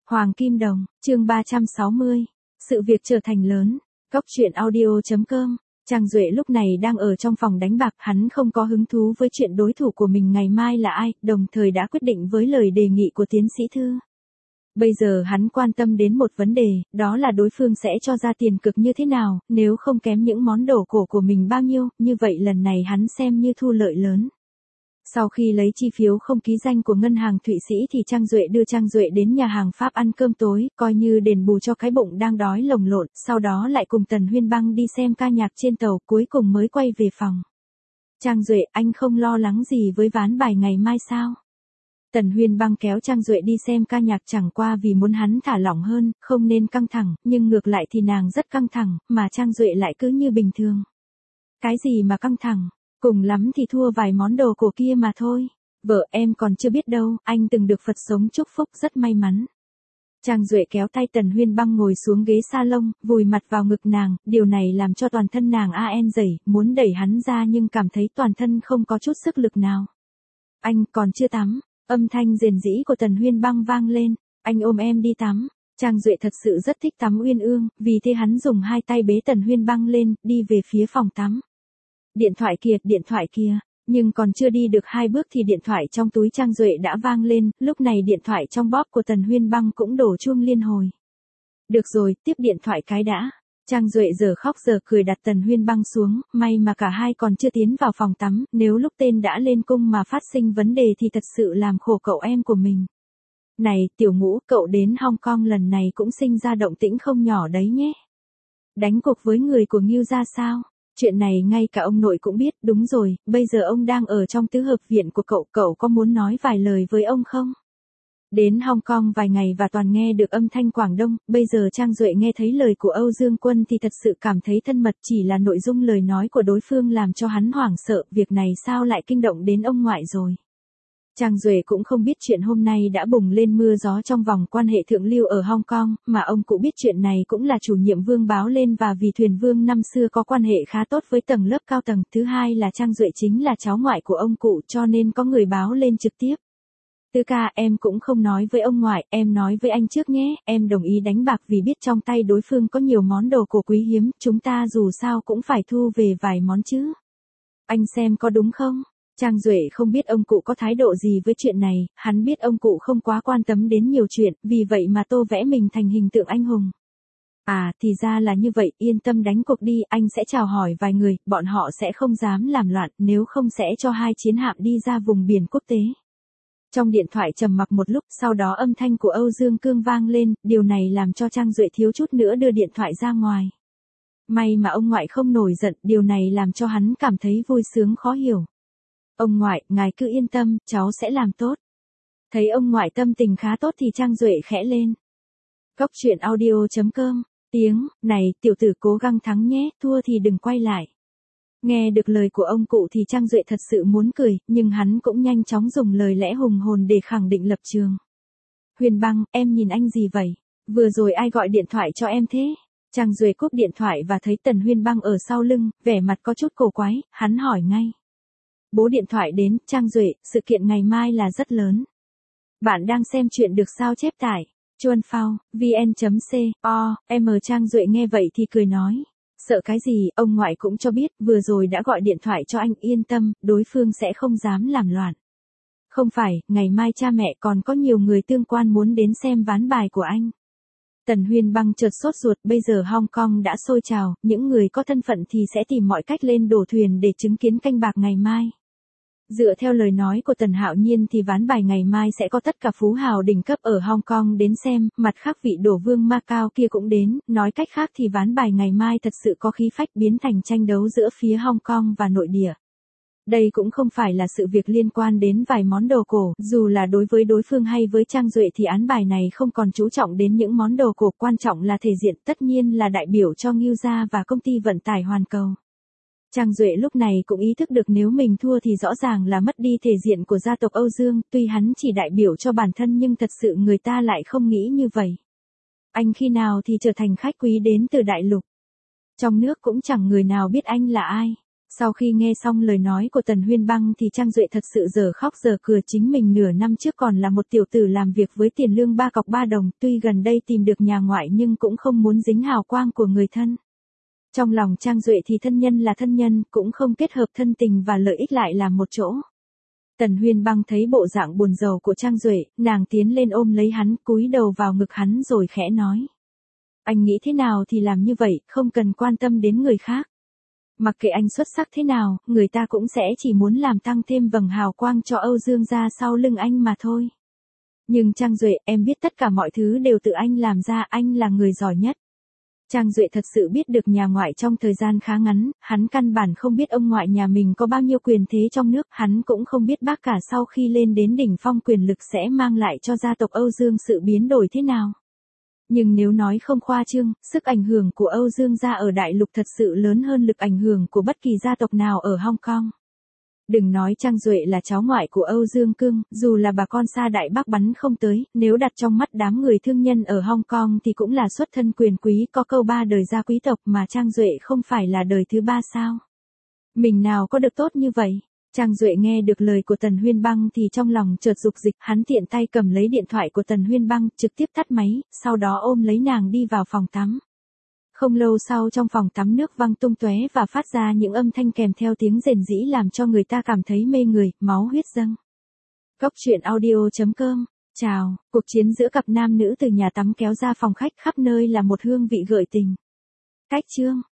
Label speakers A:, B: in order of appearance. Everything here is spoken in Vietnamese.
A: Hoàng Kim Đồng, chương 360. Sự việc trở thành lớn. Cốc truyện audio.com. Trang Duệ lúc này đang ở trong phòng đánh bạc, hắn không có hứng thú với chuyện đối thủ của mình ngày mai là ai, đồng thời đã quyết định với lời đề nghị của tiến sĩ Thư. Bây giờ hắn quan tâm đến một vấn đề, đó là đối phương sẽ cho ra tiền cực như thế nào, nếu không kém những món đồ cổ của mình bao nhiêu, như vậy lần này hắn xem như thu lợi lớn. Sau khi lấy chi phiếu không ký danh của ngân hàng Thụy Sĩ thì Trang Duệ đưa Trang Duệ đến nhà hàng Pháp ăn cơm tối, coi như đền bù cho cái bụng đang đói lồng lộn, sau đó lại cùng Tần Huyên Băng đi xem ca nhạc trên tàu, cuối cùng mới quay về phòng. Trang Duệ, anh không lo lắng gì với ván bài ngày mai sao? Tần Huyên Băng kéo Trang Duệ đi xem ca nhạc chẳng qua vì muốn hắn thả lỏng hơn, không nên căng thẳng, nhưng ngược lại thì nàng rất căng thẳng, mà Trang Duệ lại cứ như bình thường. Cái gì mà căng thẳng? Cùng lắm thì thua vài món đồ cổ kia mà thôi. Vợ em còn chưa biết đâu, anh từng được Phật sống chúc phúc, rất may mắn. Trang Duệ kéo tay Tần Huyên Băng ngồi xuống ghế salon, vùi mặt vào ngực nàng, điều này làm cho toàn thân nàng rẩy, muốn đẩy hắn ra nhưng cảm thấy toàn thân không có chút sức lực nào. Anh còn chưa tắm, âm thanh rền rĩ của Tần Huyên Băng vang lên, anh ôm em đi tắm. Trang Duệ thật sự rất thích tắm uyên ương, vì thế hắn dùng hai tay bế Tần Huyên Băng lên, đi về phía phòng tắm. Điện thoại kìa, nhưng còn chưa đi được 2 bước thì điện thoại trong túi Trang Duệ đã vang lên, lúc này điện thoại trong bóp của Tần Huyên Băng cũng đổ chuông liên hồi. Được rồi, tiếp điện thoại cái đã. Trang Duệ giờ khóc giờ cười đặt Tần Huyên Băng xuống, may mà cả hai còn chưa tiến vào phòng tắm, nếu lúc tên đã lên cung mà phát sinh vấn đề thì thật sự làm khổ cậu em của mình. Này, Tiểu Ngũ, cậu đến Hong Kong lần này cũng sinh ra động tĩnh không nhỏ đấy nhé. Đánh cuộc với người của Ngưu gia sao? Chuyện này ngay cả ông nội cũng biết, đúng rồi, bây giờ ông đang ở trong tứ hợp viện của cậu có muốn nói vài lời với ông không? Đến Hong Kong vài ngày và toàn nghe được âm thanh Quảng Đông, bây giờ Trang Duệ nghe thấy lời của Âu Dương Quân thì thật sự cảm thấy thân mật, chỉ là nội dung lời nói của đối phương làm cho hắn hoảng sợ, việc này sao lại kinh động đến ông ngoại rồi. Trang Duệ cũng không biết chuyện hôm nay đã bùng lên mưa gió trong vòng quan hệ thượng lưu ở Hong Kong, mà ông cụ biết chuyện này cũng là chủ nhiệm Vương báo lên và vì Thuyền Vương năm xưa có quan hệ khá tốt với tầng lớp cao tầng, thứ hai là Trang Duệ chính là cháu ngoại của ông cụ cho nên có người báo lên trực tiếp. Tư ca, em cũng không nói với ông ngoại, em nói với anh trước nhé, em đồng ý đánh bạc vì biết trong tay đối phương có nhiều món đồ cổ quý hiếm, chúng ta dù sao cũng phải thu về vài món chứ. Anh xem có đúng không? Trang Duệ không biết ông cụ có thái độ gì với chuyện này, hắn biết ông cụ không quá quan tâm đến nhiều chuyện, vì vậy mà tô vẽ mình thành hình tượng anh hùng. À, thì ra là như vậy, yên tâm đánh cuộc đi, anh sẽ chào hỏi vài người, bọn họ sẽ không dám làm loạn, nếu không sẽ cho 2 chiến hạm đi ra vùng biển quốc tế. Trong điện thoại trầm mặc một lúc, sau đó âm thanh của Âu Dương Cương vang lên, điều này làm cho Trang Duệ thiếu chút nữa đưa điện thoại ra ngoài. May mà ông ngoại không nổi giận, điều này làm cho hắn cảm thấy vui sướng khó hiểu. Ông ngoại, ngài cứ yên tâm, cháu sẽ làm tốt. Thấy ông ngoại tâm tình khá tốt thì Trang Duệ khẽ lên. Cốc truyện audio.com. Tiếng, này, tiểu tử cố gắng thắng nhé, thua thì đừng quay lại. Nghe được lời của ông cụ thì Trang Duệ thật sự muốn cười, nhưng hắn cũng nhanh chóng dùng lời lẽ hùng hồn để khẳng định lập trường. Huyền Băng, em nhìn anh gì vậy? Vừa rồi ai gọi điện thoại cho em thế? Trang Duệ cúp điện thoại và thấy Tần Huyên Băng ở sau lưng, vẻ mặt có chút cổ quái, hắn hỏi ngay. Bố điện thoại đến, Trang Duệ, sự kiện ngày mai là rất lớn. Bạn đang xem chuyện được sao chép tải. Chuan Phao, vn.co.m. Trang Duệ nghe vậy thì cười nói. Sợ cái gì, ông ngoại cũng cho biết, vừa rồi đã gọi điện thoại cho anh, yên tâm, đối phương sẽ không dám làm loạn. Không phải, ngày mai cha mẹ còn có nhiều người tương quan muốn đến xem ván bài của anh. Tần Huyên Băng chợt sốt ruột, bây giờ Hong Kong đã sôi trào, những người có thân phận thì sẽ tìm mọi cách lên đổ thuyền để chứng kiến canh bạc ngày mai. Dựa theo lời nói của Tần Hạo Nhiên thì ván bài ngày mai sẽ có tất cả phú hào đỉnh cấp ở Hong Kong đến xem, mặt khác vị đổ vương Macau kia cũng đến, nói cách khác thì ván bài ngày mai thật sự có khí phách biến thành tranh đấu giữa phía Hong Kong và nội địa. Đây cũng không phải là sự việc liên quan đến vài món đồ cổ, dù là đối với đối phương hay với Trang Duệ thì án bài này không còn chú trọng đến những món đồ cổ, quan trọng là thể diện, tất nhiên là đại biểu cho Ngưu gia và công ty vận tải Hoàn Cầu. Trang Duệ lúc này cũng ý thức được nếu mình thua thì rõ ràng là mất đi thể diện của gia tộc Âu Dương, tuy hắn chỉ đại biểu cho bản thân nhưng thật sự người ta lại không nghĩ như vậy. Anh khi nào thì trở thành khách quý đến từ đại lục. Trong nước cũng chẳng người nào biết anh là ai. Sau khi nghe xong lời nói của Tần Huyên Băng thì Trang Duệ thật sự giờ khóc giờ cười, chính mình nửa năm trước còn là một tiểu tử làm việc với tiền lương 3 cọc 3 đồng, tuy gần đây tìm được nhà ngoại nhưng cũng không muốn dính hào quang của người thân. Trong lòng Trang Duệ thì thân nhân là thân nhân, cũng không kết hợp thân tình và lợi ích lại làm một chỗ. Tần Huyên Băng thấy bộ dạng buồn rầu của Trang Duệ, nàng tiến lên ôm lấy hắn, cúi đầu vào ngực hắn rồi khẽ nói. Anh nghĩ thế nào thì làm như vậy, không cần quan tâm đến người khác. Mặc kệ anh xuất sắc thế nào, người ta cũng sẽ chỉ muốn làm tăng thêm vầng hào quang cho Âu Dương gia sau lưng anh mà thôi. Nhưng Trang Duệ, em biết tất cả mọi thứ đều tự anh làm ra, anh là người giỏi nhất. Trang Duệ thật sự biết được nhà ngoại trong thời gian khá ngắn, hắn căn bản không biết ông ngoại nhà mình có bao nhiêu quyền thế trong nước, hắn cũng không biết bác cả sau khi lên đến đỉnh phong quyền lực sẽ mang lại cho gia tộc Âu Dương sự biến đổi thế nào. Nhưng nếu nói không khoa trương, sức ảnh hưởng của Âu Dương gia ở đại lục thật sự lớn hơn lực ảnh hưởng của bất kỳ gia tộc nào ở Hong Kong. Đừng nói Trang Duệ là cháu ngoại của Âu Dương Cương, dù là bà con xa Đại Bắc bắn không tới, nếu đặt trong mắt đám người thương nhân ở Hong Kong thì cũng là xuất thân quyền quý, có câu 3 đời gia quý tộc, mà Trang Duệ không phải là đời thứ 3 sao? Mình nào có được tốt như vậy? Trang Duệ nghe được lời của Tần Huyên Băng thì trong lòng chợt dục dịch, hắn tiện tay cầm lấy điện thoại của Tần Huyên Băng, trực tiếp tắt máy, sau đó ôm lấy nàng đi vào phòng tắm. Không lâu sau trong phòng tắm nước văng tung tóe và phát ra những âm thanh kèm theo tiếng rền rĩ làm cho người ta cảm thấy mê người, máu huyết dâng. Góc truyện audio.com. Chào, cuộc chiến giữa cặp nam nữ từ nhà tắm kéo ra phòng khách, khắp nơi là một hương vị gợi tình. Cách chương